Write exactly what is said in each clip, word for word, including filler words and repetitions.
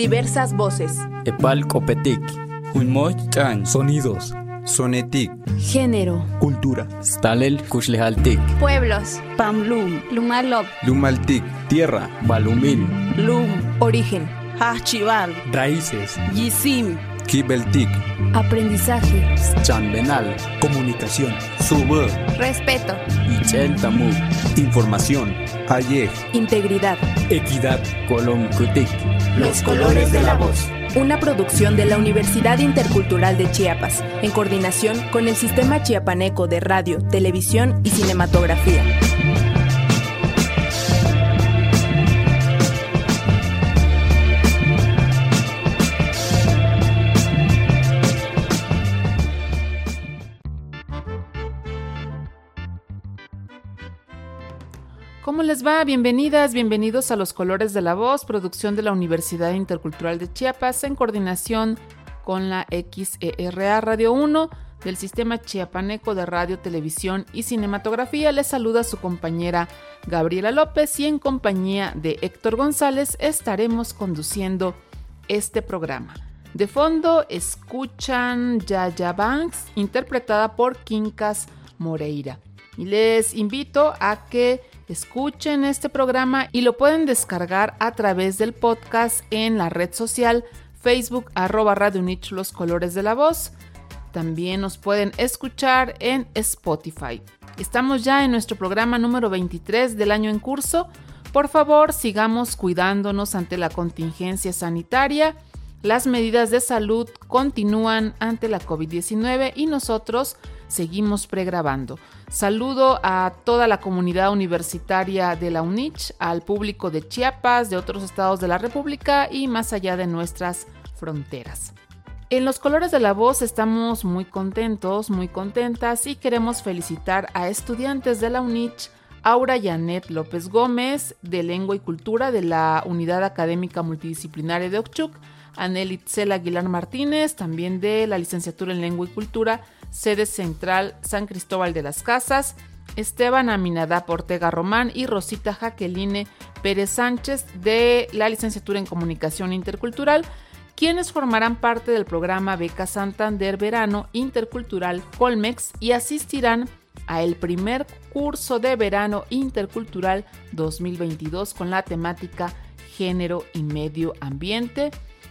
Diversas voces. Epal Copetic. Huimochcan. Sonidos. Sonetic. Género. Cultura. Stalel Kushlehaltik. Pueblos. Pamlum. Lumalop. Lumaltic. Tierra. Balumil. Lum. Origen. Hachival. Raíces. Yisim. Kibeltic. Aprendizaje. Chanbenal. Comunicación. Sube. Respeto. Ichel Tamu. Información. Ayej. Integridad. Equidad. Colom Kutik. Los colores de la voz. Una producción de la Universidad Intercultural de Chiapas, en coordinación con el Sistema Chiapaneco de Radio, Televisión y Cinematografía. ¿Cómo les va? Bienvenidas, bienvenidos a Los Colores de la Voz, producción de la Universidad Intercultural de Chiapas, en coordinación con la X E R A Radio uno del Sistema Chiapaneco de Radio, Televisión y Cinematografía. Les saluda su compañera Gabriela López y en compañía de Héctor González estaremos conduciendo este programa. De fondo escuchan Yaya Banks, interpretada por Quincas Moreira. Y les invito a que escuchen este programa y lo pueden descargar a través del podcast en la red social Facebook, arroba Radio Unich, Los Colores de la Voz. También nos pueden escuchar en Spotify. Estamos ya en nuestro programa número veintitrés del año en curso. Por favor, sigamos cuidándonos ante la contingencia sanitaria. Las medidas de salud continúan ante la covid diecinueve y nosotros seguimos pregrabando. Saludo a toda la comunidad universitaria de la UNICH, al público de Chiapas, de otros estados de la República y más allá de nuestras fronteras. En Los Colores de la Voz estamos muy contentos, muy contentas y queremos felicitar a estudiantes de la UNICH, Aura Yanet López Gómez, de Lengua y Cultura de la Unidad Académica Multidisciplinaria de Ochuc, Anel Itzel Aguilar Martínez, también de la Licenciatura en Lengua y Cultura, sede central San Cristóbal de las Casas, Esteban Aminadab Ortega Román y Rosita Jaqueline Pérez Sánchez de la Licenciatura en Comunicación Intercultural, quienes formarán parte del programa Beca Santander Verano Intercultural Colmex y asistirán a el primer curso de verano intercultural dos mil veintidós con la temática Género y Medio Ambiente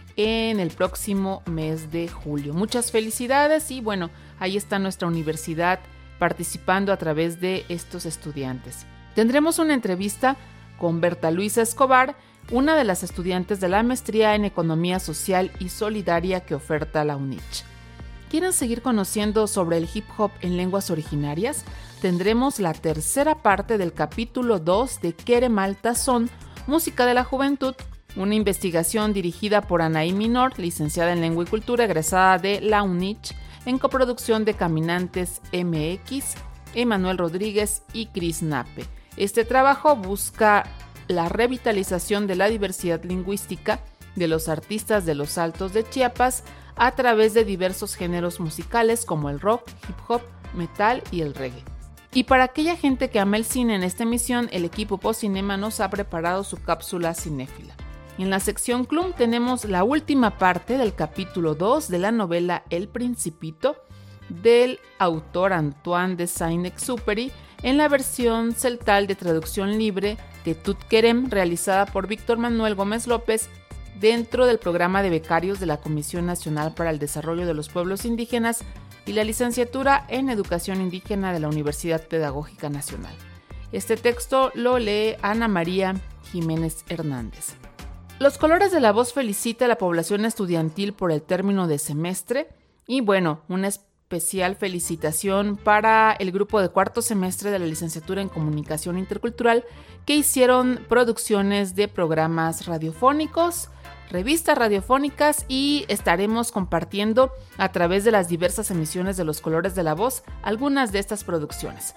en el próximo mes de julio. Muchas felicidades y bueno, ahí está nuestra universidad participando a través de estos estudiantes. Tendremos una entrevista con Berta Luisa Escobar, una de las estudiantes de la maestría en Economía Social y Solidaria que oferta la UNICH. ¿Quieren seguir conociendo sobre el hip hop en lenguas originarias? Tendremos la tercera parte del capítulo dos de Queremal Tazón, Música de la Juventud, una investigación dirigida por Anaí Minor, licenciada en Lengua y Cultura, egresada de la UNICH, en coproducción de Caminantes M X, Emanuel Rodríguez y Cris Nape. Este trabajo busca la revitalización de la diversidad lingüística de los artistas de los Altos de Chiapas a través de diversos géneros musicales como el rock, hip hop, metal y el reggae. Y para aquella gente que ama el cine, en esta emisión el equipo Postcinema nos ha preparado su cápsula cinéfila. En la sección Clum tenemos la última parte del capítulo dos de la novela El Principito del autor Antoine de Saint-Exupéry en la versión celtal de traducción libre de Tut Querem, realizada por Víctor Manuel Gómez López dentro del programa de becarios de la Comisión Nacional para el Desarrollo de los Pueblos Indígenas y la licenciatura en Educación Indígena de la Universidad Pedagógica Nacional. Este texto lo lee Ana María Jiménez Hernández. Los Colores de la Voz felicita a la población estudiantil por el término de semestre y bueno, una especial felicitación para el grupo de cuarto semestre de la licenciatura en Comunicación Intercultural que hicieron producciones de programas radiofónicos, revistas radiofónicas y estaremos compartiendo a través de las diversas emisiones de Los Colores de la Voz algunas de estas producciones.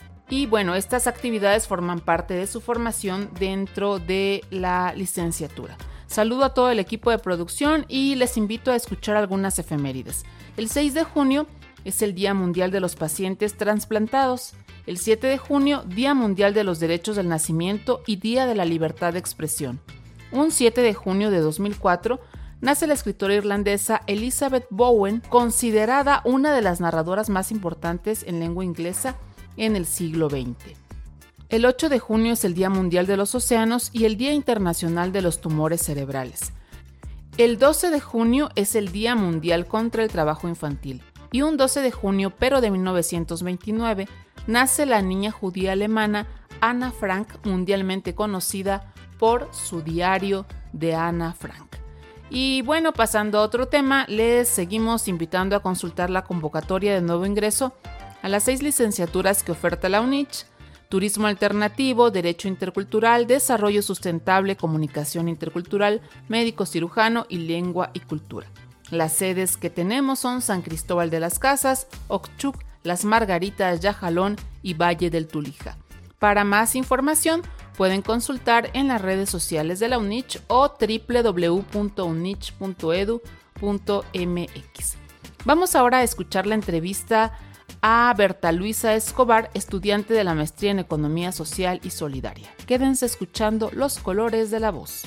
Y bueno, estas actividades forman parte de su formación dentro de la licenciatura. Saludo a todo el equipo de producción y les invito a escuchar algunas efemérides. El seis de junio es el Día Mundial de los Pacientes Transplantados. El siete de junio, Día Mundial de los Derechos del Nacimiento y Día de la Libertad de Expresión. Un siete de junio de dos mil cuatro nace la escritora irlandesa Elizabeth Bowen, considerada una de las narradoras más importantes en lengua inglesa en el siglo veinte. El ocho de junio es el Día Mundial de los Océanos y el Día Internacional de los Tumores Cerebrales. El doce de junio es el Día Mundial contra el Trabajo Infantil. Y un doce de junio, pero de mil novecientos veintinueve, nace la niña judía alemana Anna Frank, mundialmente conocida por su diario de Ana Frank. Y bueno, pasando a otro tema, les seguimos invitando a consultar la convocatoria de nuevo ingreso a las seis licenciaturas que oferta la UNICH: Turismo Alternativo, Derecho Intercultural, Desarrollo Sustentable, Comunicación Intercultural, Médico Cirujano y Lengua y Cultura. Las sedes que tenemos son San Cristóbal de las Casas, Oxchuc, Las Margaritas, Yajalón y Valle del Tulija. Para más información pueden consultar en las redes sociales de la UNICH o doble u doble u doble u punto unich punto e d u punto m x. Vamos ahora a escuchar la entrevista a Berta Luisa Escobar, estudiante de la maestría en Economía Social y Solidaria. Quédense escuchando Los Colores de la Voz.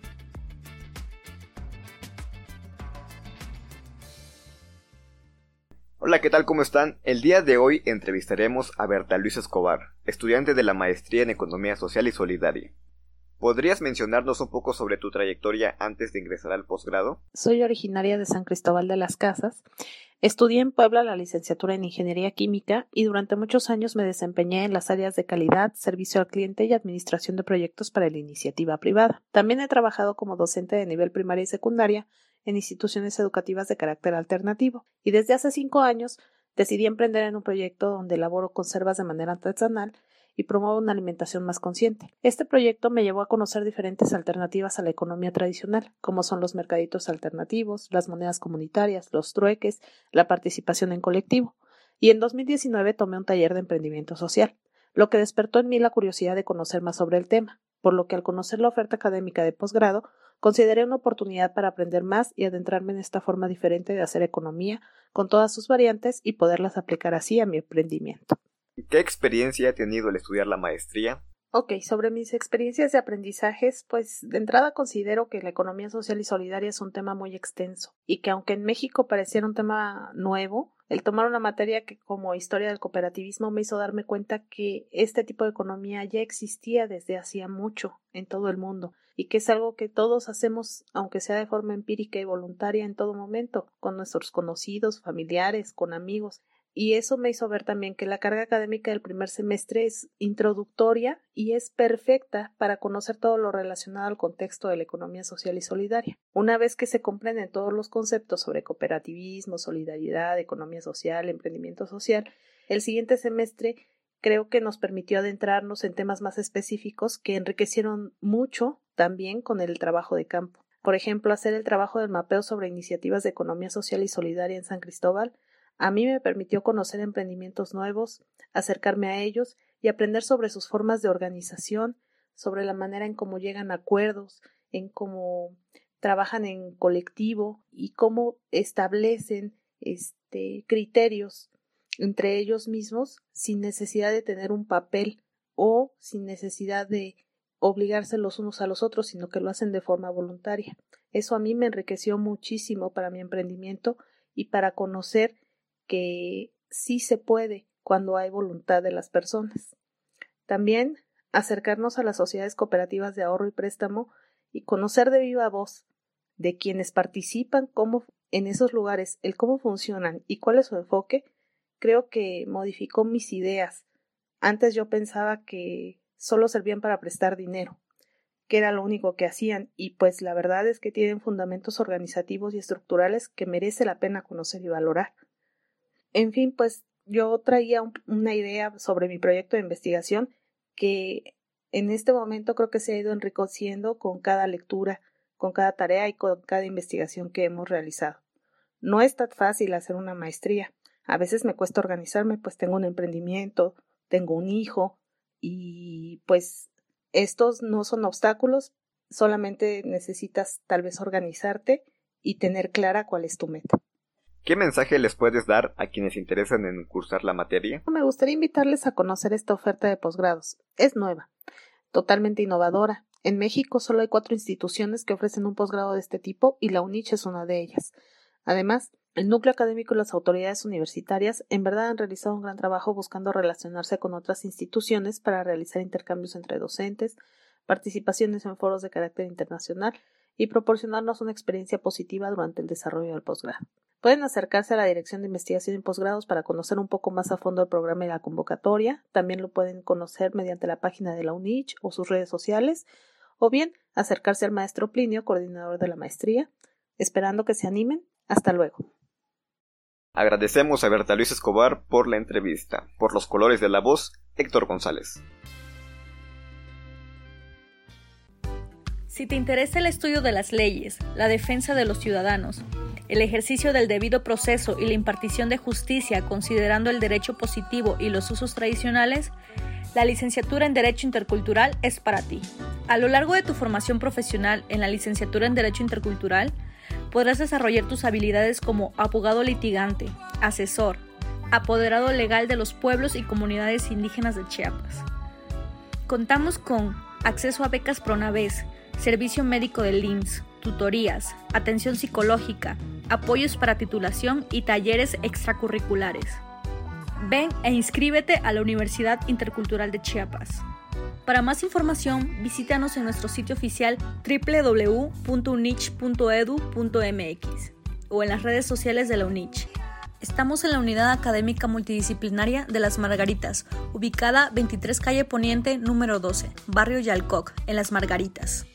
Hola, ¿qué tal? ¿Cómo están? El día de hoy entrevistaremos a Berta Luisa Escobar, estudiante de la maestría en Economía Social y Solidaria. ¿Podrías mencionarnos un poco sobre tu trayectoria antes de ingresar al posgrado? Soy originaria de San Cristóbal de las Casas. Estudié en Puebla la licenciatura en Ingeniería Química y durante muchos años me desempeñé en las áreas de calidad, servicio al cliente y administración de proyectos para la iniciativa privada. También he trabajado como docente de nivel primaria y secundaria en instituciones educativas de carácter alternativo, y desde hace cinco años decidí emprender en un proyecto donde elaboro conservas de manera artesanal y promuevo una alimentación más consciente. Este proyecto me llevó a conocer diferentes alternativas a la economía tradicional, como son los mercaditos alternativos, las monedas comunitarias, los trueques, la participación en colectivo, y en dos mil diecinueve tomé un taller de emprendimiento social, lo que despertó en mí la curiosidad de conocer más sobre el tema, por lo que al conocer la oferta académica de posgrado, consideré una oportunidad para aprender más y adentrarme en esta forma diferente de hacer economía, con todas sus variantes, y poderlas aplicar así a mi emprendimiento. ¿Qué experiencia ha tenido al estudiar la maestría? Ok, sobre mis experiencias de aprendizajes, pues de entrada considero que la economía social y solidaria es un tema muy extenso y que aunque en México pareciera un tema nuevo, el tomar una materia que como historia del cooperativismo me hizo darme cuenta que este tipo de economía ya existía desde hacía mucho en todo el mundo y que es algo que todos hacemos, aunque sea de forma empírica y voluntaria en todo momento, con nuestros conocidos, familiares, con amigos. Y eso me hizo ver también que la carga académica del primer semestre es introductoria y es perfecta para conocer todo lo relacionado al contexto de la economía social y solidaria. Una vez que se comprenden todos los conceptos sobre cooperativismo, solidaridad, economía social, emprendimiento social, el siguiente semestre creo que nos permitió adentrarnos en temas más específicos que enriquecieron mucho también con el trabajo de campo. Por ejemplo, hacer el trabajo del mapeo sobre iniciativas de economía social y solidaria en San Cristóbal a mí me permitió conocer emprendimientos nuevos, acercarme a ellos y aprender sobre sus formas de organización, sobre la manera en cómo llegan a acuerdos, en cómo trabajan en colectivo y cómo establecen este, criterios entre ellos mismos sin necesidad de tener un papel o sin necesidad de obligarse los unos a los otros, sino que lo hacen de forma voluntaria. Eso a mí me enriqueció muchísimo para mi emprendimiento y para conocer que sí se puede cuando hay voluntad de las personas. También acercarnos a las sociedades cooperativas de ahorro y préstamo y conocer de viva voz de quienes participan cómo, en esos lugares, el cómo funcionan y cuál es su enfoque, creo que modificó mis ideas. Antes yo pensaba que solo servían para prestar dinero, que era lo único que hacían, y pues la verdad es que tienen fundamentos organizativos y estructurales que merece la pena conocer y valorar. En fin, pues yo traía un, una idea sobre mi proyecto de investigación que en este momento creo que se ha ido enriqueciendo con cada lectura, con cada tarea y con cada investigación que hemos realizado. No es tan fácil hacer una maestría. A veces me cuesta organizarme, pues tengo un emprendimiento, tengo un hijo y pues estos no son obstáculos, solamente necesitas tal vez organizarte y tener clara cuál es tu meta. ¿Qué mensaje les puedes dar a quienes se interesan en cursar la materia? Me gustaría invitarles a conocer esta oferta de posgrados. Es nueva, totalmente innovadora, En México solo hay cuatro instituciones que ofrecen un posgrado de este tipo y la UNICH es una de ellas. Además, el núcleo académico y las autoridades universitarias en verdad han realizado un gran trabajo buscando relacionarse con otras instituciones para realizar intercambios entre docentes, participaciones en foros de carácter internacional y proporcionarnos una experiencia positiva durante el desarrollo del posgrado. Pueden acercarse a la Dirección de Investigación en Posgrados para conocer un poco más a fondo el programa y la convocatoria. También lo pueden conocer mediante la página de la UNICH o sus redes sociales, o bien acercarse al maestro Plinio, coordinador de la maestría, esperando que se animen. Hasta luego. Agradecemos a Berta Luisa Escobar por la entrevista. Por los colores de la voz, Héctor González. Si te interesa el estudio de las leyes, la defensa de los ciudadanos, el ejercicio del debido proceso y la impartición de justicia considerando el derecho positivo y los usos tradicionales, la licenciatura en Derecho Intercultural es para ti. A lo largo de tu formación profesional en la licenciatura en Derecho Intercultural, podrás desarrollar tus habilidades como abogado litigante, asesor, apoderado legal de los pueblos y comunidades indígenas de Chiapas. Contamos con acceso a becas Pronavés, servicio médico del I M S S, tutorías, atención psicológica, apoyos para titulación y talleres extracurriculares. Ven e inscríbete a la Universidad Intercultural de Chiapas. Para más información, visítanos en nuestro sitio oficial doble u doble u doble u punto unich punto e d u punto m x o en las redes sociales de la UNICH. Estamos en la Unidad Académica Multidisciplinaria de Las Margaritas, ubicada veintitrés Calle Poniente, número doce, Barrio Yalcoc, en Las Margaritas.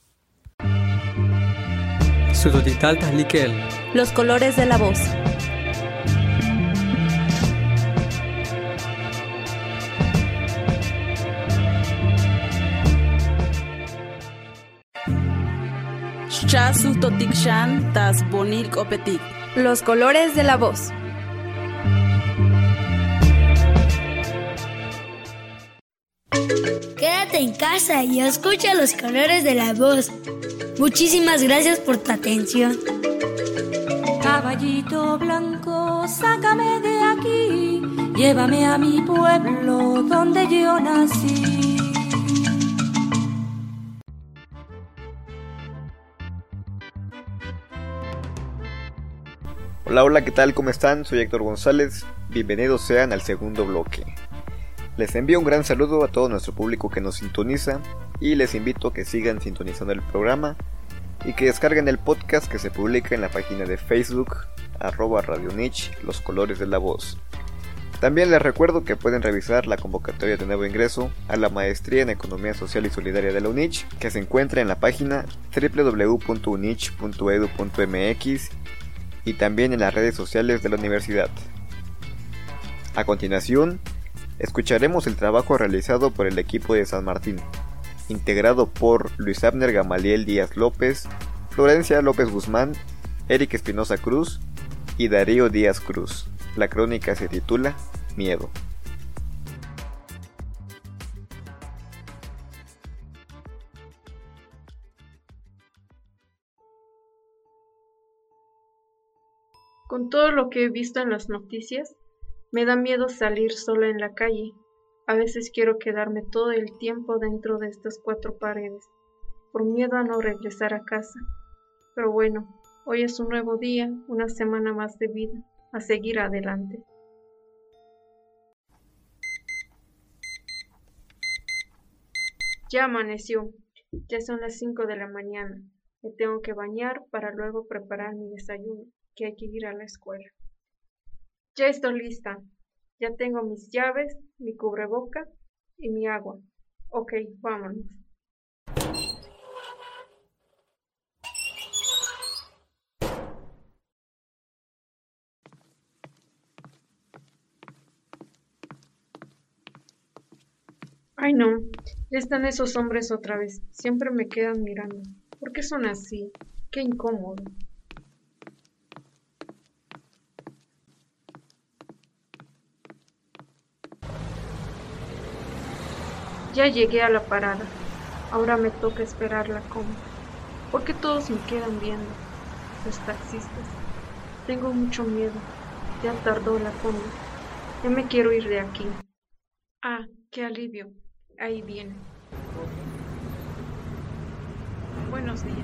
Sudotital Tahlikel. Los colores de la voz. Chasu totikshan tas bonil kopetik. Los colores de la voz. Quédate en casa y escucha los colores de la voz. Muchísimas gracias por tu atención. Caballito blanco, sácame de aquí, llévame a mi pueblo donde yo nací. Hola, hola, ¿qué tal? ¿Cómo están? Soy Héctor González. Bienvenidos sean al segundo bloque. Les envío un gran saludo a todo nuestro público que nos sintoniza y les invito a que sigan sintonizando el programa y que descarguen el podcast que se publica en la página de Facebook arroba Radio Unich, Los Colores de la Voz. También les recuerdo que pueden revisar la convocatoria de nuevo ingreso a la Maestría en Economía Social y Solidaria de la UNICH, que se encuentra en la página doble u doble u doble u punto unich punto e d u punto m x y también en las redes sociales de la universidad. A continuación, escucharemos el trabajo realizado por el equipo de San Martín, integrado por Luis Abner Gamaliel Díaz López, Florencia López Guzmán, Eric Espinosa Cruz y Darío Díaz Cruz. La crónica se titula Miedo. Con todo lo que he visto en las noticias, me da miedo salir sola en la calle. A veces quiero quedarme todo el tiempo dentro de estas cuatro paredes, por miedo a no regresar a casa. Pero bueno, hoy es un nuevo día, una semana más de vida, a seguir adelante. Ya amaneció, ya son las cinco de la mañana. Me tengo que bañar para luego preparar mi desayuno, que hay que ir a la escuela. Ya estoy lista. Ya tengo mis llaves, mi cubreboca y mi agua. Ok, vámonos. Ay no, ya están esos hombres otra vez. Siempre me quedan mirando. ¿Por qué son así? Qué incómodo. Ya llegué a la parada. Ahora me toca esperar la combi. ¿Por qué todos me quedan viendo? Los taxistas. Tengo mucho miedo. Ya tardó la combi. Ya me quiero ir de aquí. Ah, qué alivio. Ahí viene. Buenos días.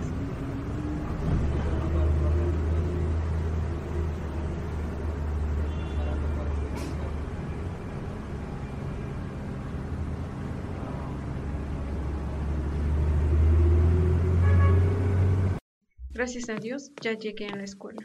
Gracias a Dios, ya llegué a la escuela.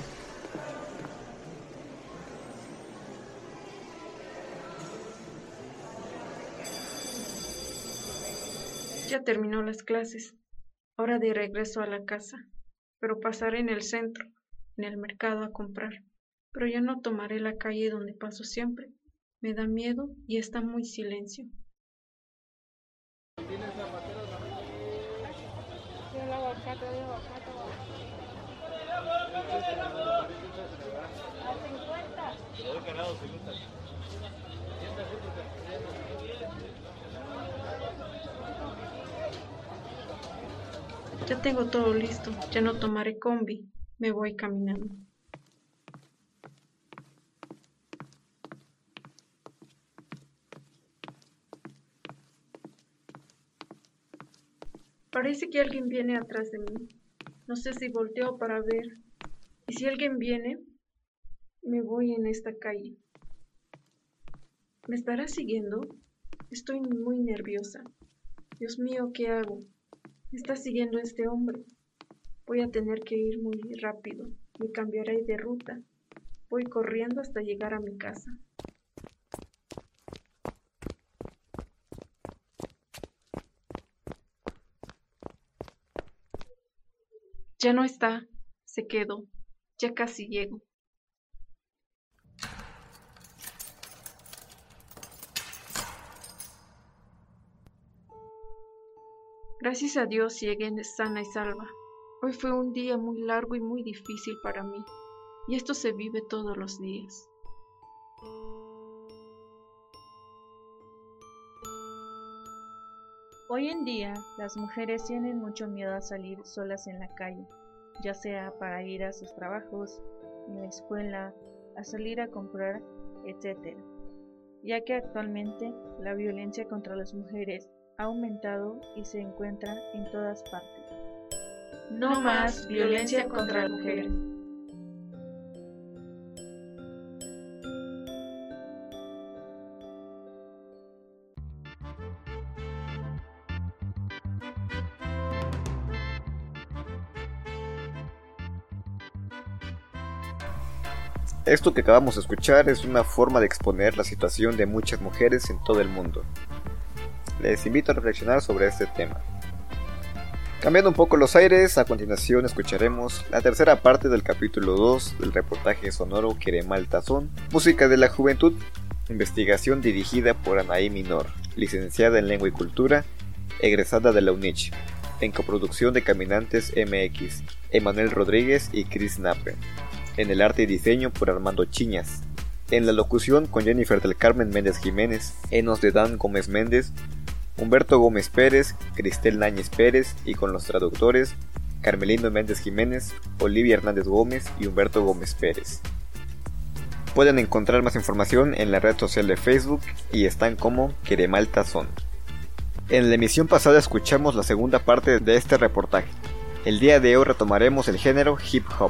Ya terminó las clases. Hora de regreso a la casa. Pero pasaré en el centro, en el mercado a comprar. Pero ya no tomaré la calle donde paso siempre. Me da miedo y está muy silencio. Ya tengo todo listo, ya no tomaré combi, me voy caminando. Parece que alguien viene atrás de mí. No sé si volteo para ver. Y si alguien viene, me voy en esta calle. ¿Me estará siguiendo? Estoy muy nerviosa. Dios mío, ¿qué hago? Me está siguiendo este hombre. Voy a tener que ir muy rápido. Me cambiaré de ruta. Voy corriendo hasta llegar a mi casa. Ya no está. Se quedó. Ya casi llego. Gracias a Dios llegué sana y salva. Hoy fue un día muy largo y muy difícil para mí, y esto se vive todos los días. Hoy en día, las mujeres tienen mucho miedo a salir solas en la calle, ya sea para ir a sus trabajos, en la escuela, a salir a comprar, etcétera, ya que actualmente la violencia contra las mujeres ha aumentado y se encuentra en todas partes. No más violencia contra las mujeres. Esto que acabamos de escuchar es una forma de exponer la situación de muchas mujeres en todo el mundo. Les invito a reflexionar sobre este tema. Cambiando un poco los aires, a continuación escucharemos la tercera parte del capítulo dos del reportaje sonoro Queremal Tazón, Música de la Juventud, investigación dirigida por Anaí Minor, licenciada en Lengua y Cultura, egresada de la UNICH, en coproducción de Caminantes M X, Emanuel Rodríguez y Chris Nape, en el arte y diseño por Armando Chiñas, en la locución con Jennifer del Carmen Méndez Jiménez, Enos de Dan Gómez Méndez, Humberto Gómez Pérez, Cristel Náñez Pérez y con los traductores Carmelino Méndez Jiménez, Olivia Hernández Gómez y Humberto Gómez Pérez. Pueden encontrar más información en la red social de Facebook y están como Queremal Tazón. En la emisión pasada escuchamos la segunda parte de este reportaje. El día de hoy retomaremos el género hip hop.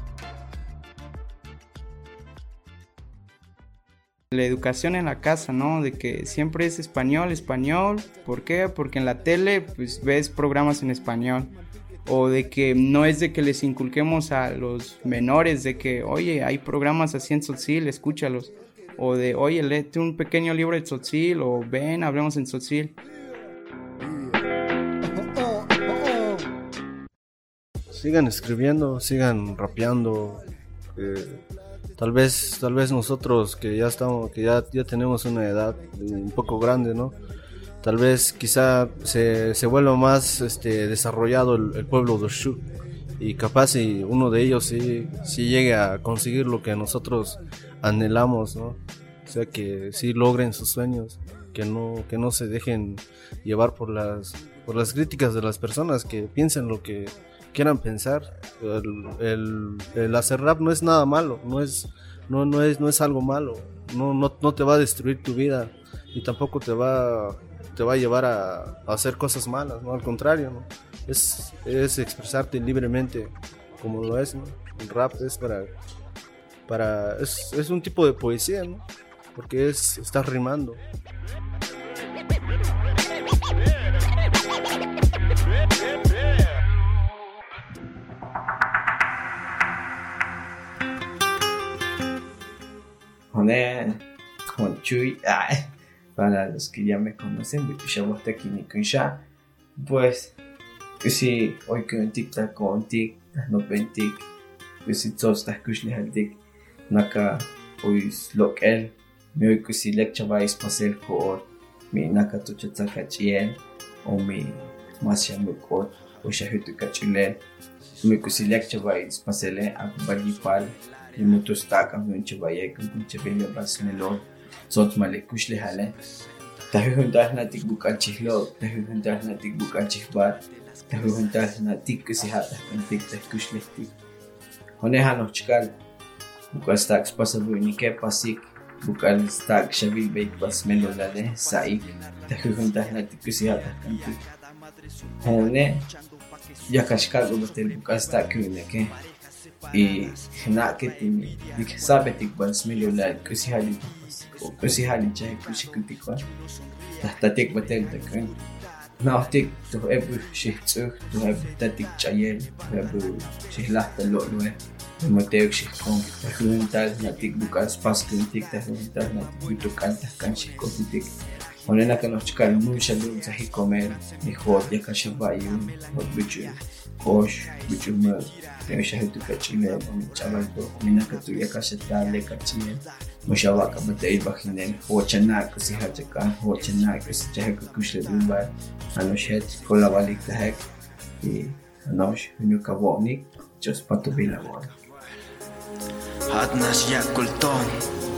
La educación en la casa, ¿no? De que siempre es español, español. ¿Por qué? Porque en la tele pues ves programas en español. O de que no es de que les inculquemos a los menores de que, oye, hay programas así en Tzotzil, escúchalos. O de, oye, léete un pequeño libro de Tzotzil, o ven, hablemos en Tzotzil. Sigan escribiendo, sigan rapeando. Eh... Tal vez, tal vez nosotros que ya estamos, que ya, ya tenemos una edad un poco grande, ¿no? Tal vez quizá se, se vuelva más este, desarrollado el, el pueblo de Shu y capaz si uno de ellos sí, sí llegue a conseguir lo que nosotros anhelamos, ¿no? O sea, que sí logren sus sueños, que no, que no se dejen llevar por las, por las críticas de las personas, que piensen lo que quieran pensar. El, el, el hacer rap no es nada malo, no es, no, no es, no es algo malo, no, no, no te va a destruir tu vida y tampoco te va, te va a llevar a, a hacer cosas malas, ¿no? Al contrario, ¿no? es, es expresarte libremente como lo es, ¿no? El rap es para, para es, es un tipo de poesía, ¿no? Porque es, estás rimando. Joder, con Chuy, ay, para los que ya me conocen, pues, que si hoy que un tic tac con tic, no ven tic, que si todos estás cushli al tic, naka, pues, lo que él, me hoy que si lecture vais pasar por mi naka tu chataka chien, o mi masya mukot, o shahitu kachile, me que si lecture vais pasarle a balipal. Y muchos tacan con chavaya con chavilla basmelo sot male kushle hale tahu hundas natik bukan chihlo tahu hundas natik bukan chihbar tahu hundas natik kesihata penting tah kushle tik hone hano chkal bukan stak pasabu ini ke pasik bukan stak shabil baik basmelo lale saik tahu hundas natik kesihata penting hone ya kashkal ubatel bukan stak kune ke y na que tiene que sabe que cuando me lo la que si hali o que si hali ya que si que tico hasta te batel te que no te tu ebu shi tu tu ebu tatik chayel ebu shi la lo lo es moteo shi con juntar na tik bukas pas que tik ta juntar na tik tu canta kan shi ko tik onena que nos chicar mucha luz a comer mejor ya que se va y un bicho hoş bicho me eu shahitu kachile chaval to mina que tu ya que se dale kachile mushawa ka batei bakhinen hochana que si hachaka hochana que si chahe que kushle dumba anoshet kola valik tahek y anosh nu ka voni just pato bila wala hatnas ya kulton.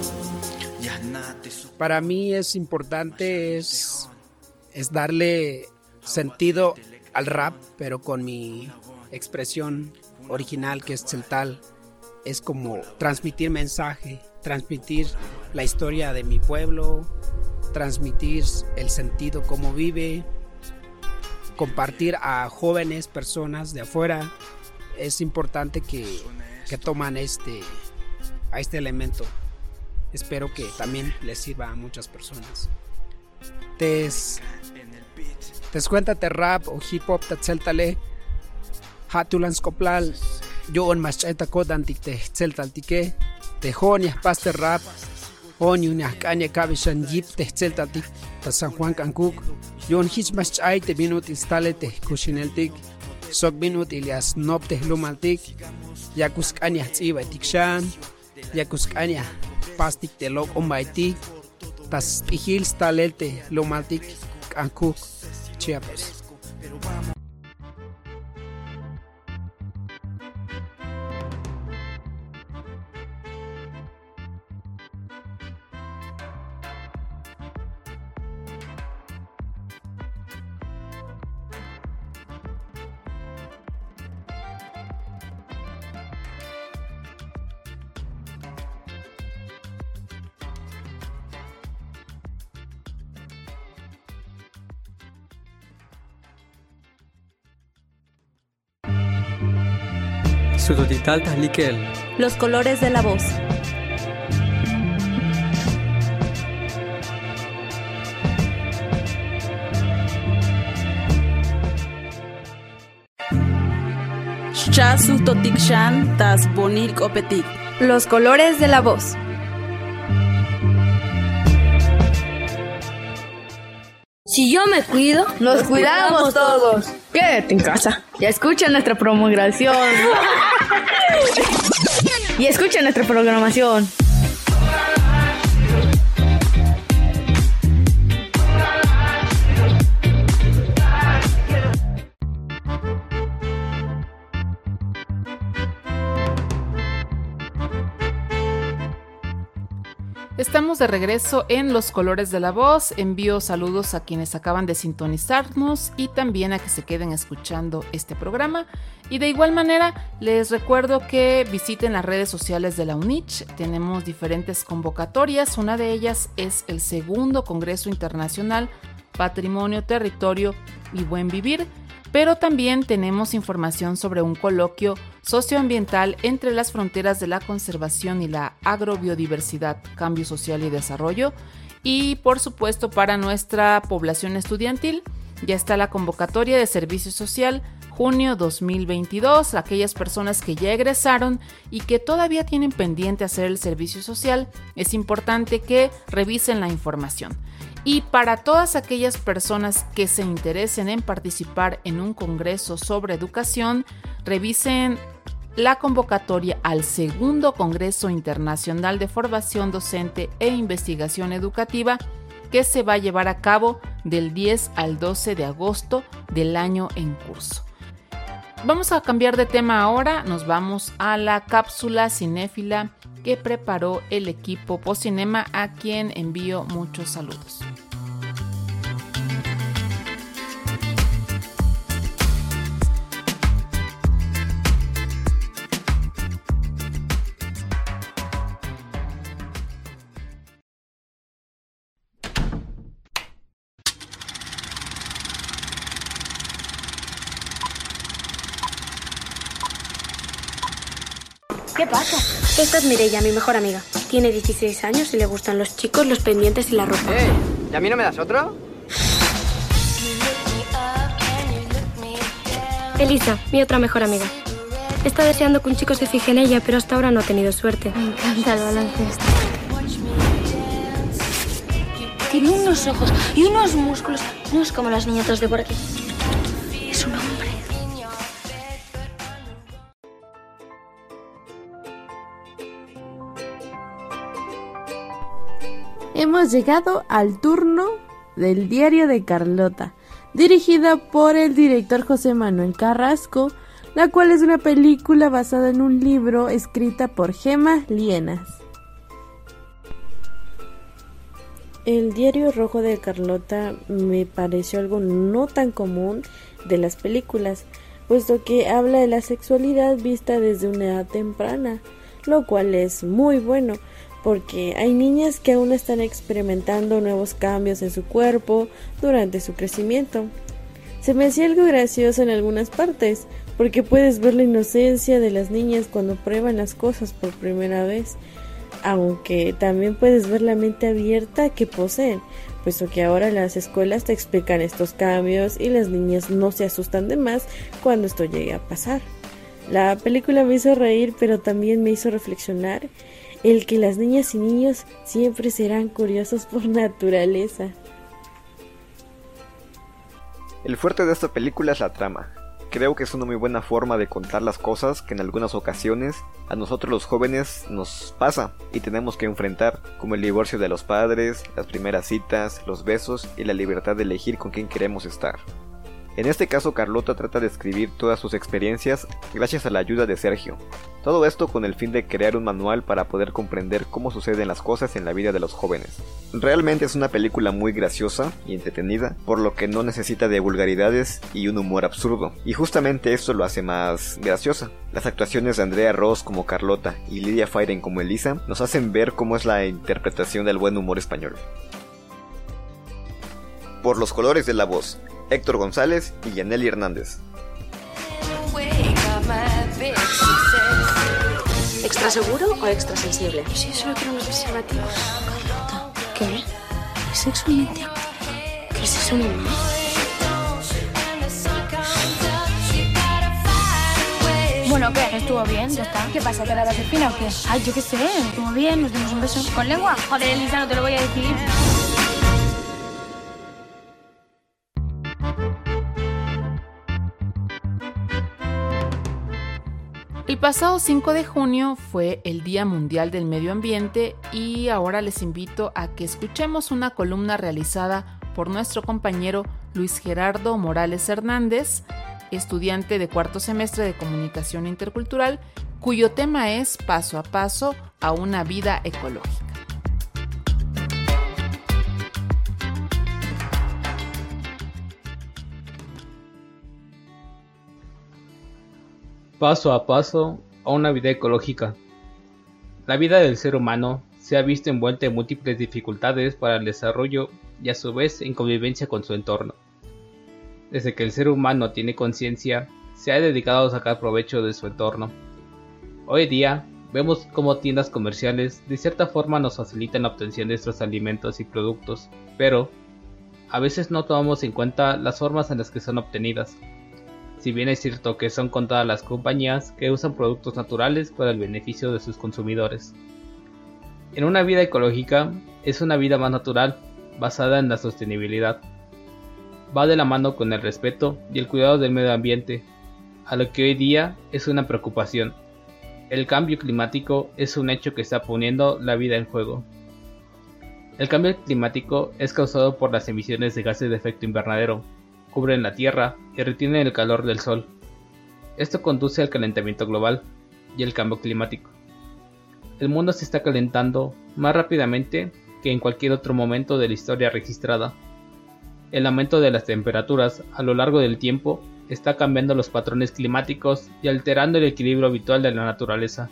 Para mí es importante es, es darle sentido al rap, pero con mi expresión original que es tzeltal. Es como transmitir mensaje, transmitir la historia de mi pueblo, transmitir el sentido cómo vive, compartir a jóvenes personas de afuera. Es importante que, que toman este, a este elemento. Espero que también les sirva a muchas personas. Tes Tes cuéntate rap o hip hop tatzeltale hatulans koplal yo on machaita kodantik te tzeltaltike te jonias paste rap oniunas caña cabezan yip te tzeltaltik ta San Juan Cancuk yo on hich machai te minut instale te kushineltik sok minut ilias nop te lumaltik yakus caña tsiba tikshan yakus caña pastik te lok omaitik tas pihil stalelte lomaltik Cancuk, Chiapas. Sudotital Tahlikel. Los colores de la voz. Chasu totikshan tas bonil kopetik. Los colores de la voz. Si yo me cuido, nos cuidamos todos. Quédate en casa. Y escucha nuestra programación. y escucha nuestra programación. Estamos de regreso en Los Colores de la Voz. Envío saludos a quienes acaban de sintonizarnos y también a que se queden escuchando este programa. Y de igual manera, les recuerdo que visiten las redes sociales de la UNICH. Tenemos diferentes convocatorias. Una de ellas es el segundo Congreso Internacional Patrimonio, Territorio y Buen Vivir. pero también tenemos información sobre un coloquio socioambiental entre las fronteras de la conservación y la agrobiodiversidad, cambio social y desarrollo. Y por supuesto, para nuestra población estudiantil ya está la convocatoria de servicio social junio dos mil veintidós. Aquellas personas que ya egresaron y que todavía tienen pendiente hacer el servicio social, es importante que revisen la información. Y para todas aquellas personas que se interesen en participar en un congreso sobre educación, revisen la convocatoria al segundo Congreso Internacional de Formación Docente e Investigación Educativa, que se va a llevar a cabo del diez al doce de agosto del año en curso. Vamos a cambiar de tema ahora, nos vamos a la cápsula cinéfila que preparó el equipo Postcinema, a quien envío muchos saludos. ¿Qué pasa? Esta es Mireia, mi mejor amiga. Tiene dieciséis años y le gustan los chicos, los pendientes y la ropa. ¡Eh! ¿Y a mí no me das otro? Elisa, mi otra mejor amiga. Está deseando que un chico se fije en ella, pero hasta ahora no ha tenido suerte. Me encanta el baloncesto. Tiene unos ojos y unos músculos. No es como las niñatas de por aquí. Es un hombre. Hemos llegado al turno del Diario de Carlota, dirigida por el director José Manuel Carrasco, la cual es una película basada en un libro escrita por Gemma Lienas. El Diario Rojo de Carlota me pareció algo no tan común de las películas, puesto que habla de la sexualidad vista desde una edad temprana, lo cual es muy bueno, porque hay niñas que aún están experimentando nuevos cambios en su cuerpo durante su crecimiento. Se me hacía algo gracioso en algunas partes, porque puedes ver la inocencia de las niñas cuando prueban las cosas por primera vez, aunque también puedes ver la mente abierta que poseen, puesto que ahora las escuelas te explican estos cambios y las niñas no se asustan de más cuando esto llegue a pasar. La película me hizo reír, pero también me hizo reflexionar el que las niñas y niños siempre serán curiosos por naturaleza. El fuerte de esta película es la trama. Creo que es una muy buena forma de contar las cosas que en algunas ocasiones a nosotros los jóvenes nos pasa y tenemos que enfrentar, como el divorcio de los padres, las primeras citas, los besos y la libertad de elegir con quién queremos estar. En este caso, Carlota trata de escribir todas sus experiencias gracias a la ayuda de Sergio. Todo esto con el fin de crear un manual para poder comprender cómo suceden las cosas en la vida de los jóvenes. Realmente es una película muy graciosa y entretenida, por lo que no necesita de vulgaridades y un humor absurdo. Y justamente esto lo hace más graciosa. Las actuaciones de Andrea Ross como Carlota y Lidia Feiren como Elisa nos hacen ver cómo es la interpretación del buen humor español. Por los colores de la voz, Héctor González y Yaneli Hernández. ¿Extra seguro o extra sensible? Sí, solo quiero unos preservativos. ¿Qué? ¿Es sexualmente activa? ¿Qué es eso, mamá? Bueno, ¿qué? ¿Estuvo bien? ¿Ya está? ¿Qué pasa? ¿Te la das el fin o qué? Ay, yo qué sé. ¿Estuvo bien? ¿Nos dimos un beso con lengua? Joder, Elisa, no te lo voy a decir. El pasado cinco de junio fue el Día Mundial del Medio Ambiente y ahora les invito a que escuchemos una columna realizada por nuestro compañero Luis Gerardo Morales Hernández, estudiante de cuarto semestre de Comunicación Intercultural, cuyo tema es Paso a Paso a una vida ecológica. Paso a paso a una vida ecológica. La vida del ser humano se ha visto envuelta en múltiples dificultades para el desarrollo y a su vez en convivencia con su entorno. desde que el ser humano tiene conciencia, se ha dedicado a sacar provecho de su entorno. Hoy día, vemos cómo tiendas comerciales de cierta forma nos facilitan la obtención de nuestros alimentos y productos, pero a veces no tomamos en cuenta las formas en las que son obtenidas. Si bien es cierto que son contadas las compañías que usan productos naturales para el beneficio de sus consumidores. En una vida ecológica es una vida más natural, basada en la sostenibilidad. Va de la mano con el respeto y el cuidado del medio ambiente, a lo que hoy día es una preocupación. El cambio climático es un hecho que está poniendo la vida en juego. El cambio climático es causado por las emisiones de gases de efecto invernadero, cubren la Tierra y retienen el calor del Sol. Esto conduce al calentamiento global y el cambio climático. El mundo se está calentando más rápidamente que en cualquier otro momento de la historia registrada. El aumento de las temperaturas a lo largo del tiempo está cambiando los patrones climáticos y alterando el equilibrio habitual de la naturaleza.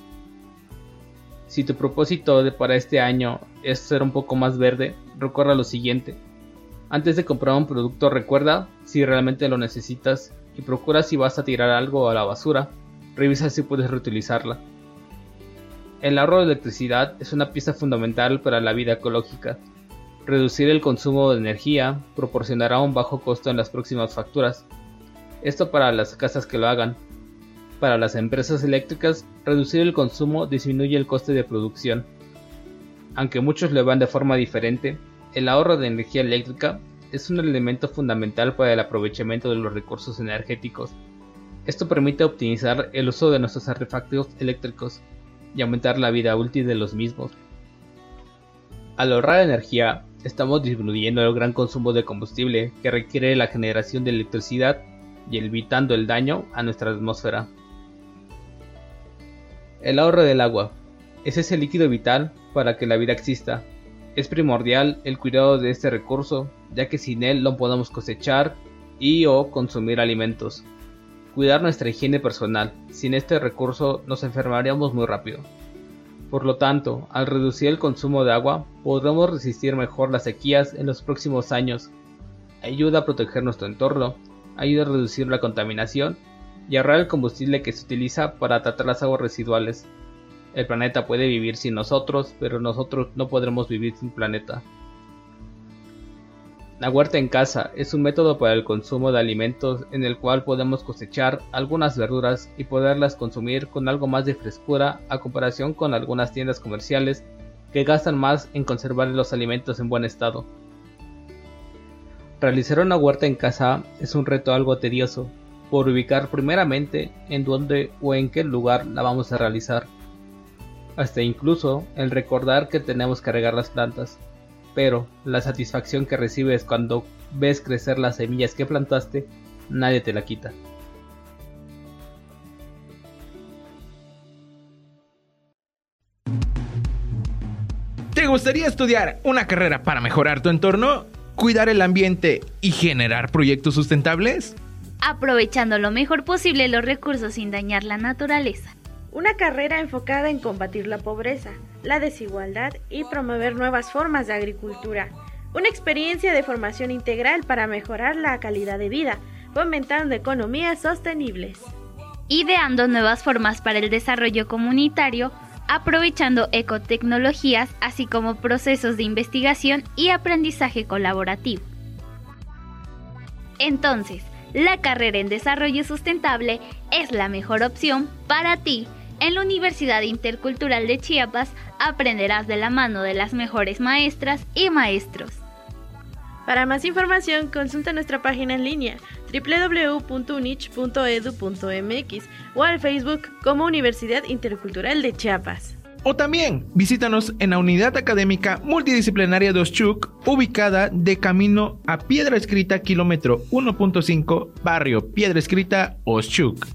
Si tu propósito de para este año es ser un poco más verde, recuerda lo siguiente. Antes de comprar un producto, recuerda si realmente lo necesitas y procura, si vas a tirar algo a la basura, revisa si puedes reutilizarla. El ahorro de electricidad es una pieza fundamental para la vida ecológica. Reducir el consumo de energía proporcionará un bajo costo en las próximas facturas. Esto para las casas que lo hagan. Para las empresas eléctricas, reducir el consumo disminuye el coste de producción. Aunque muchos lo vean de forma diferente, el ahorro de energía eléctrica es un elemento fundamental para el aprovechamiento de los recursos energéticos. Esto permite optimizar el uso de nuestros artefactos eléctricos y aumentar la vida útil de los mismos. Al ahorrar energía, estamos disminuyendo el gran consumo de combustible que requiere la generación de electricidad y evitando el daño a nuestra atmósfera. El ahorro del agua es ese líquido vital para que la vida exista. Es primordial el cuidado de este recurso, ya que sin él no podemos cosechar y o consumir alimentos. Cuidar nuestra higiene personal. Sin este recurso nos enfermaríamos muy rápido. Por lo tanto, al reducir el consumo de agua, podremos resistir mejor las sequías en los próximos años. Ayuda a proteger nuestro entorno, ayuda a reducir la contaminación y ahorrar el combustible que se utiliza para tratar las aguas residuales. El planeta puede vivir sin nosotros, pero nosotros no podremos vivir sin planeta. La huerta en casa es un método para el consumo de alimentos en el cual podemos cosechar algunas verduras y poderlas consumir con algo más de frescura a comparación con algunas tiendas comerciales que gastan más en conservar los alimentos en buen estado. Realizar una huerta en casa es un reto algo tedioso, por ubicar primeramente en dónde o en qué lugar la vamos a realizar, hasta incluso el recordar que tenemos que regar las plantas, pero la satisfacción que recibes cuando ves crecer las semillas que plantaste, nadie te la quita. ¿Te gustaría estudiar una carrera para mejorar tu entorno, cuidar el ambiente y generar proyectos sustentables? Aprovechando lo mejor posible los recursos sin dañar la naturaleza. Una carrera enfocada en combatir la pobreza, la desigualdad y promover nuevas formas de agricultura. Una experiencia de formación integral para mejorar la calidad de vida, fomentando economías sostenibles. Ideando nuevas formas para el desarrollo comunitario, aprovechando ecotecnologías, así como procesos de investigación y aprendizaje colaborativo. Entonces, la carrera en desarrollo sustentable es la mejor opción para ti. En la Universidad Intercultural de Chiapas aprenderás de la mano de las mejores maestras y maestros. Para más información, consulta nuestra página en línea doble u doble u doble u punto unich punto e d u punto m x o al Facebook como Universidad Intercultural de Chiapas. O también visítanos en la Unidad Académica Multidisciplinaria de Oshchuk, ubicada de camino a Piedra Escrita, kilómetro uno punto cinco, barrio Piedra Escrita, Oshchuk.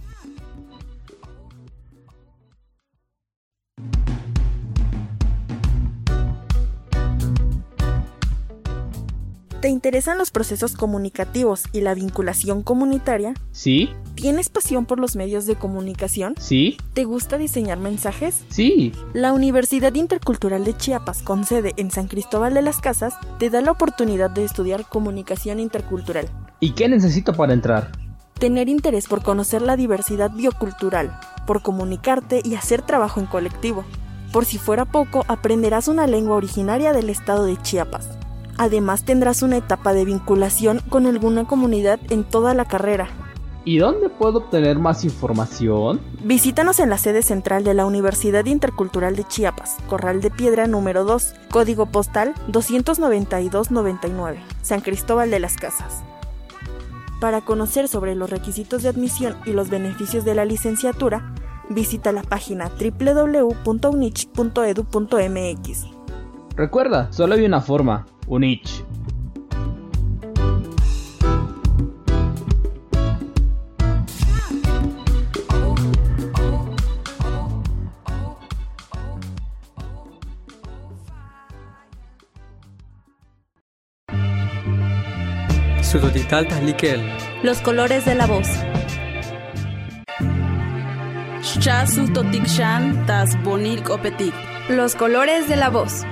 ¿Te interesan los procesos comunicativos y la vinculación comunitaria? Sí. ¿Tienes pasión por los medios de comunicación? Sí. ¿Te gusta diseñar mensajes? Sí. La Universidad Intercultural de Chiapas, con sede en San Cristóbal de las Casas, te da la oportunidad de estudiar comunicación intercultural. ¿Y qué necesito para entrar? Tener interés por conocer la diversidad biocultural, por comunicarte y hacer trabajo en colectivo. Por si fuera poco, aprenderás una lengua originaria del estado de Chiapas. Además, tendrás una etapa de vinculación con alguna comunidad en toda la carrera. ¿Y dónde puedo obtener más información? Visítanos en la sede central de la Universidad Intercultural de Chiapas, Corral de Piedra número dos, código postal doscientos noventa y dos noventa y nueve, San Cristóbal de las Casas. Para conocer sobre los requisitos de admisión y los beneficios de la licenciatura, visita la página doble u doble u doble u punto unich punto edu punto m x. Recuerda, solo hay una forma, Unich. Sutotital Tahlikel. Los colores de la voz. Chasu totikshan tas bonil opetik. Los colores de la voz.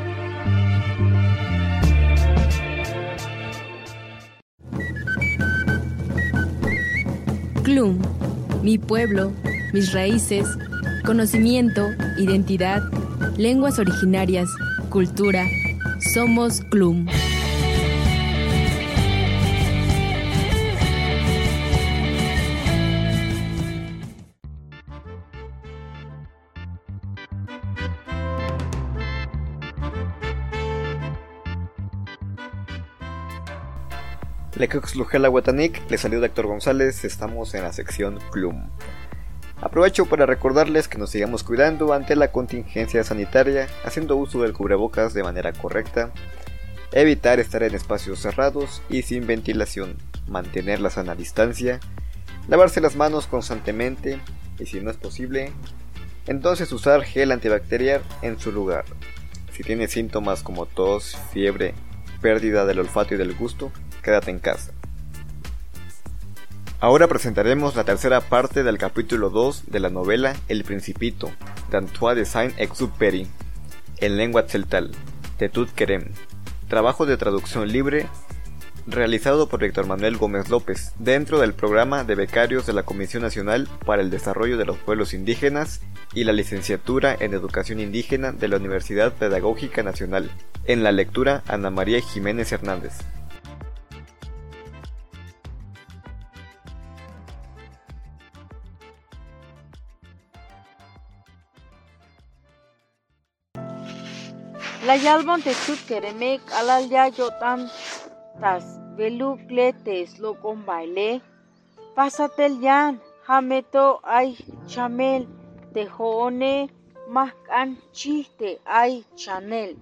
Clum, mi pueblo, mis raíces, conocimiento, identidad, lenguas originarias, cultura. Somos Clum. Lecuxlujela Huetanik, les saluda Héctor González, estamos en la sección Clum. Aprovecho para recordarles que nos sigamos cuidando ante la contingencia sanitaria, haciendo uso del cubrebocas de manera correcta, evitar estar en espacios cerrados y sin ventilación, mantener la sana distancia, lavarse las manos constantemente y si no es posible, entonces usar gel antibacterial en su lugar. Si tienes síntomas como tos, fiebre, pérdida del olfato y del gusto, quédate en casa. Ahora presentaremos la tercera parte del capítulo dos de la novela El Principito, d'Antoine de Saint-Exupéry, en lengua tzeltal, Tetut Querem, trabajo de traducción libre realizado por Víctor Manuel Gómez López, dentro del programa de becarios de la Comisión Nacional para el Desarrollo de los Pueblos Indígenas y la licenciatura en Educación Indígena de la Universidad Pedagógica Nacional, en la lectura Ana María Jiménez Hernández. La yalbon te tut keremek alal ya yotan tas velukletes lo con baile pasatel yan hameto ay chamel te joone mahkan chiste ay chanel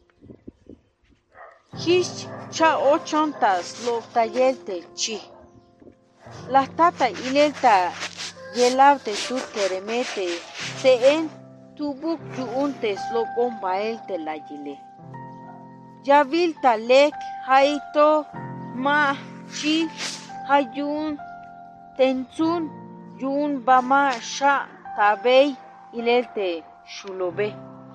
hish cha ochontas lo tayelte chi las tata ilelta yelavte tut keremete se en tubuk yuuntes lo combael te la yile. Yavil talek haito ma chi hayun tensun yun bama sha tabei ilelte shulobe.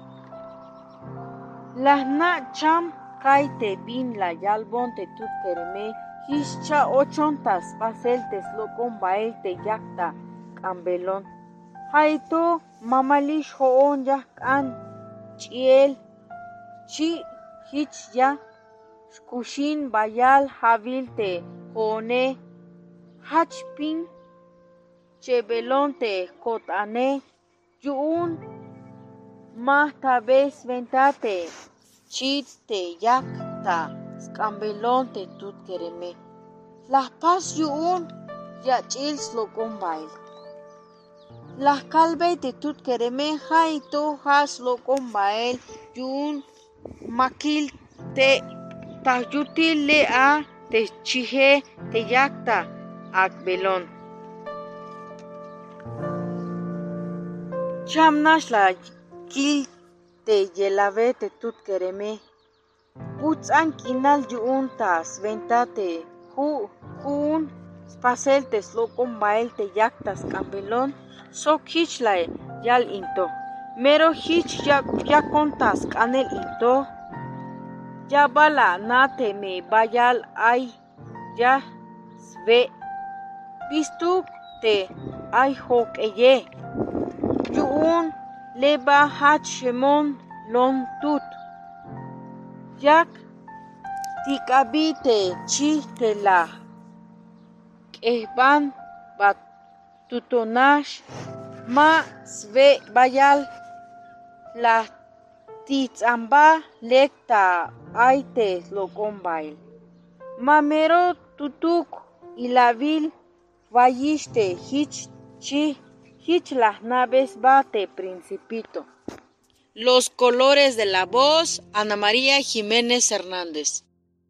Las na cham kaite bin la yalbon te tut kereme hischa ochontas paseltes lo combael te yakta cambelon. Haito mamalish hoon ya an chiel chi hich ya kushin bayal havilte hoone hachpin chebelonte kotane yuun mahta vez ventate chiste yakta scambelonte tut kereme las pas yuun ya chils lo combail. Las calve te tut kereme hai to has lo combael yun makil te tayutil le a te chije te yakta akbelon. Chamnash la kil te yelave te tut kereme puts an kinal yun tas ventate hu hun spaseltes lo combael te yaktas kambelon. So hichlae yal into. Mero hich ya, ya contas canel into. Ya bala nate me bayal ay ya sve bistuk te ay hok eye yuun leba hachemon lon tut yak tikabite chihtela kehban bat tutonash ma sve bayal la titzamba lekta aite lokombail mamero tutuk ilavil vayiste hich chi hich las naves bate principito. Los colores de la voz, Ana María Jiménez Hernández.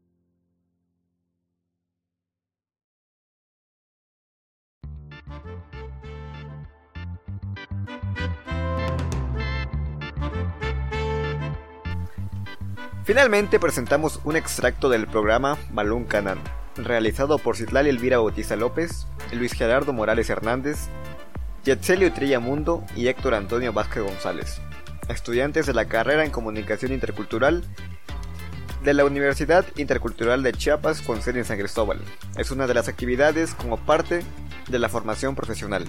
Finalmente presentamos un extracto del programa Balún Canán, realizado por Citlali Elvira Bautista López, Luis Gerardo Morales Hernández, Yetzelio Trilla Mundo y Héctor Antonio Vázquez González, estudiantes de la carrera en Comunicación Intercultural de la Universidad Intercultural de Chiapas con sede en San Cristóbal. Es una de las actividades como parte de la formación profesional.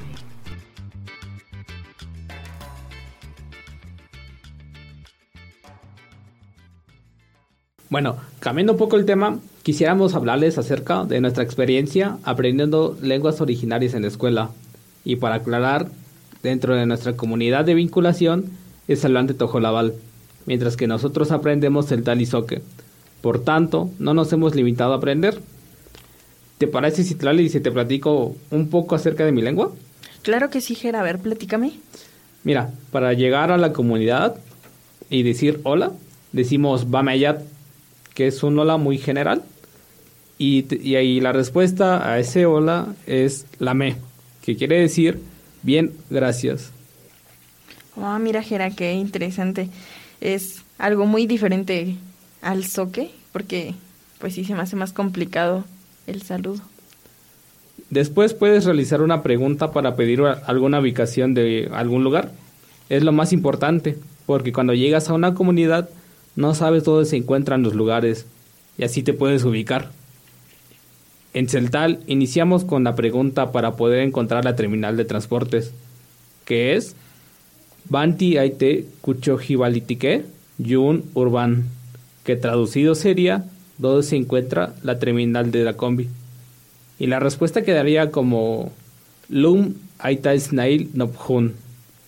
Bueno, cambiando un poco el tema, quisiéramos hablarles acerca de nuestra experiencia aprendiendo lenguas originarias en la escuela. Y para aclarar, dentro de nuestra comunidad de vinculación es hablante tojolabal, mientras que nosotros aprendemos el talizoque. Por tanto, no nos hemos limitado a aprender. ¿Te parece, Citlali, si te platico un poco acerca de mi lengua? Claro que sí, Gera. A ver, platícame. Mira, para llegar a la comunidad y decir hola, decimos Bamayat, que es un hola muy general, y, y ahí la respuesta a ese hola es Lame, que quiere decir bien, gracias. Oh, mira, Gera, qué interesante. Es algo muy diferente al zoque, porque pues sí se me hace más complicado el saludo. Después puedes realizar una pregunta para pedir alguna ubicación de algún lugar. Es lo más importante, porque cuando llegas a una comunidad no sabes dónde se encuentran los lugares y así te puedes ubicar. En Celtal iniciamos con la pregunta para poder encontrar la terminal de transportes, que es Banti Aite Cuchojibalitique Yun Urban, que traducido sería ¿dónde se encuentra la terminal de la combi? Y la respuesta quedaría como Lum Aita Snail Nopjun.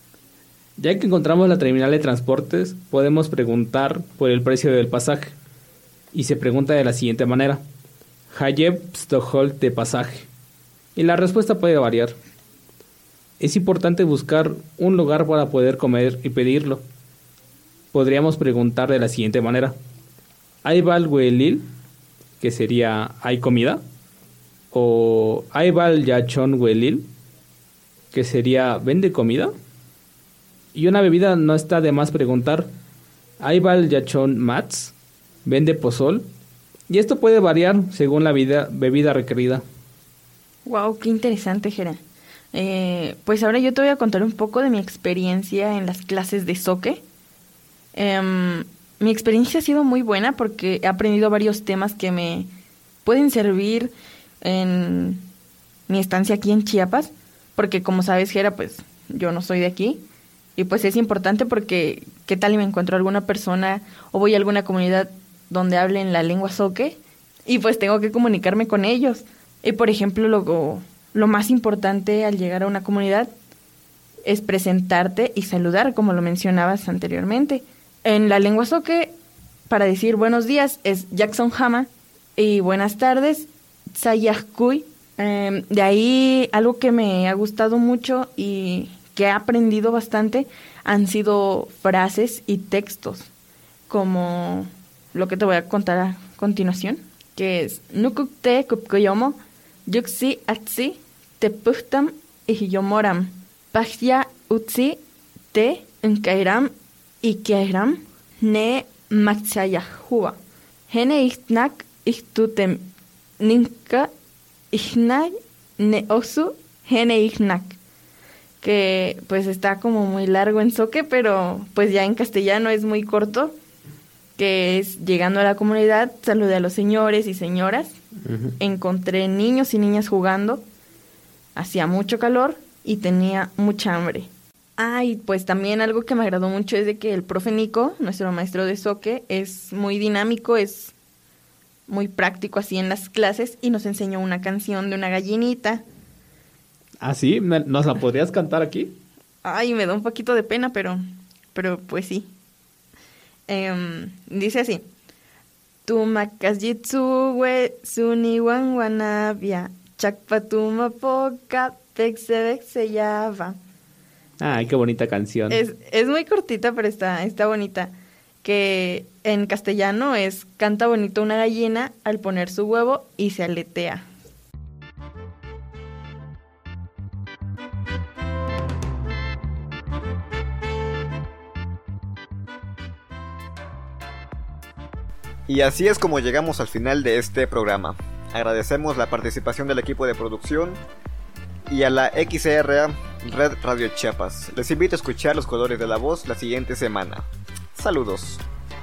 Ya que encontramos la terminal de transportes, podemos preguntar por el precio del pasaje. Y se pregunta de la siguiente manera: Hayeb Stohol de pasaje. Y la respuesta puede variar. Es importante buscar un lugar para poder comer y pedirlo. Podríamos preguntar de la siguiente manera: ¿Aybal Huelil? Que sería ¿hay comida? O ¿Aybal Yachon Huelil? Que sería ¿vende comida? Y una bebida no está de más preguntar: ¿Aybal Yachon Mats? ¿Vende pozol? Y esto puede variar según la vida, bebida requerida. Wow, qué interesante, Gera. Eh, pues ahora yo te voy a contar un poco de mi experiencia en las clases de zoque. Eh, mi experiencia ha sido muy buena porque he aprendido varios temas que me pueden servir en mi estancia aquí en Chiapas, porque como sabes, Gera, pues yo no soy de aquí. Y pues es importante porque qué tal y me encuentro alguna persona o voy a alguna comunidad donde hablen la lengua zoque y pues tengo que comunicarme con ellos. Y por ejemplo, lo, lo más importante al llegar a una comunidad es presentarte y saludar, como lo mencionabas anteriormente. En la lengua zoque, para decir buenos días es Jackson Hama y buenas tardes, Tsayahkuy. Eh, de ahí algo que me ha gustado mucho y que he aprendido bastante han sido frases y textos, como lo que te voy a contar a continuación, que es Nukukte Kupkoyomo, Yuxi Atsi, Tepuhtam Iyomoram, Pachya Utsi, Te Nkairam, Ikairam, Ne Matsayahua, Hene Ichnak, Ichtutem Ninka, Ichnay, Ne Osu, Hene Ichnak, que pues está como muy largo en zoque, pero pues ya en castellano es muy corto, que es llegando a la comunidad, salude a los señores y señoras Uh-huh. Encontré niños y niñas jugando, hacía mucho calor y tenía mucha hambre. Ah, y pues también algo que me agradó mucho es de que el profe Nico, nuestro maestro de Zoque, es muy dinámico, es muy práctico así en las clases y nos enseñó una canción de una gallinita. ¿Ah, sí? ¿Nos la podrías cantar aquí? Ay, me da un poquito de pena, pero, pero pues sí. Um, dice así. Tumakas jitsuwe suniwan wanavia chakpatuma poca pexe yava. Ay, qué bonita canción. Es, es muy cortita, pero está, está bonita. Que en castellano es canta bonito una gallina al poner su huevo y se aletea. Y así es como llegamos al final de este programa. Agradecemos la participación del equipo de producción y a la X E R A Red Radio Chiapas. Les invito a escuchar Los Colores de la Voz la siguiente semana. Saludos.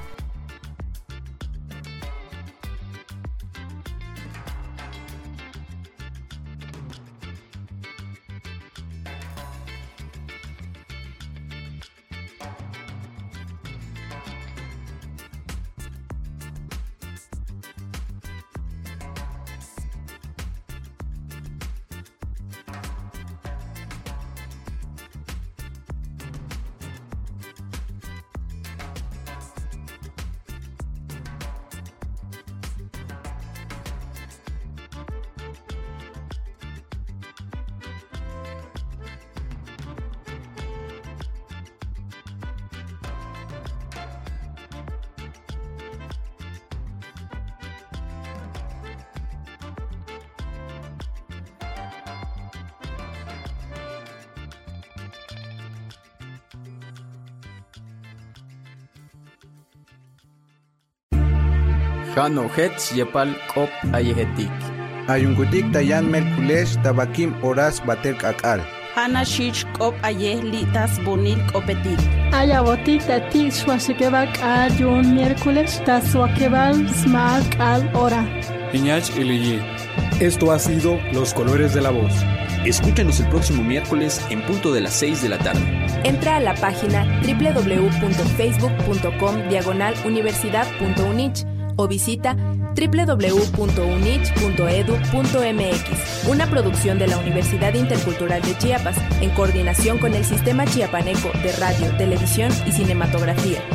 Jano Hetz Yepal Kop Ayehetik. Ayungutik Tayan Merkulesh Tabakim Horas Bater Kakal. Hana Shich Kop Ayeh Litas Bonil Kopetik. Ayabotik Tatik Swashikebak Ayun Miércoles Taswakebal Smak Al Hora. Iñach Iliyi. Esto ha sido Los Colores de la Voz. Escúchanos el próximo miércoles en punto de las seis de la tarde. Entra a la página doble u doble u doble u punto facebook punto com diagonal universidad punto unich o visita doble u doble u doble u punto unich punto edu punto mx, una producción de la Universidad Intercultural de Chiapas, en coordinación con el Sistema Chiapaneco de Radio, Televisión y Cinematografía.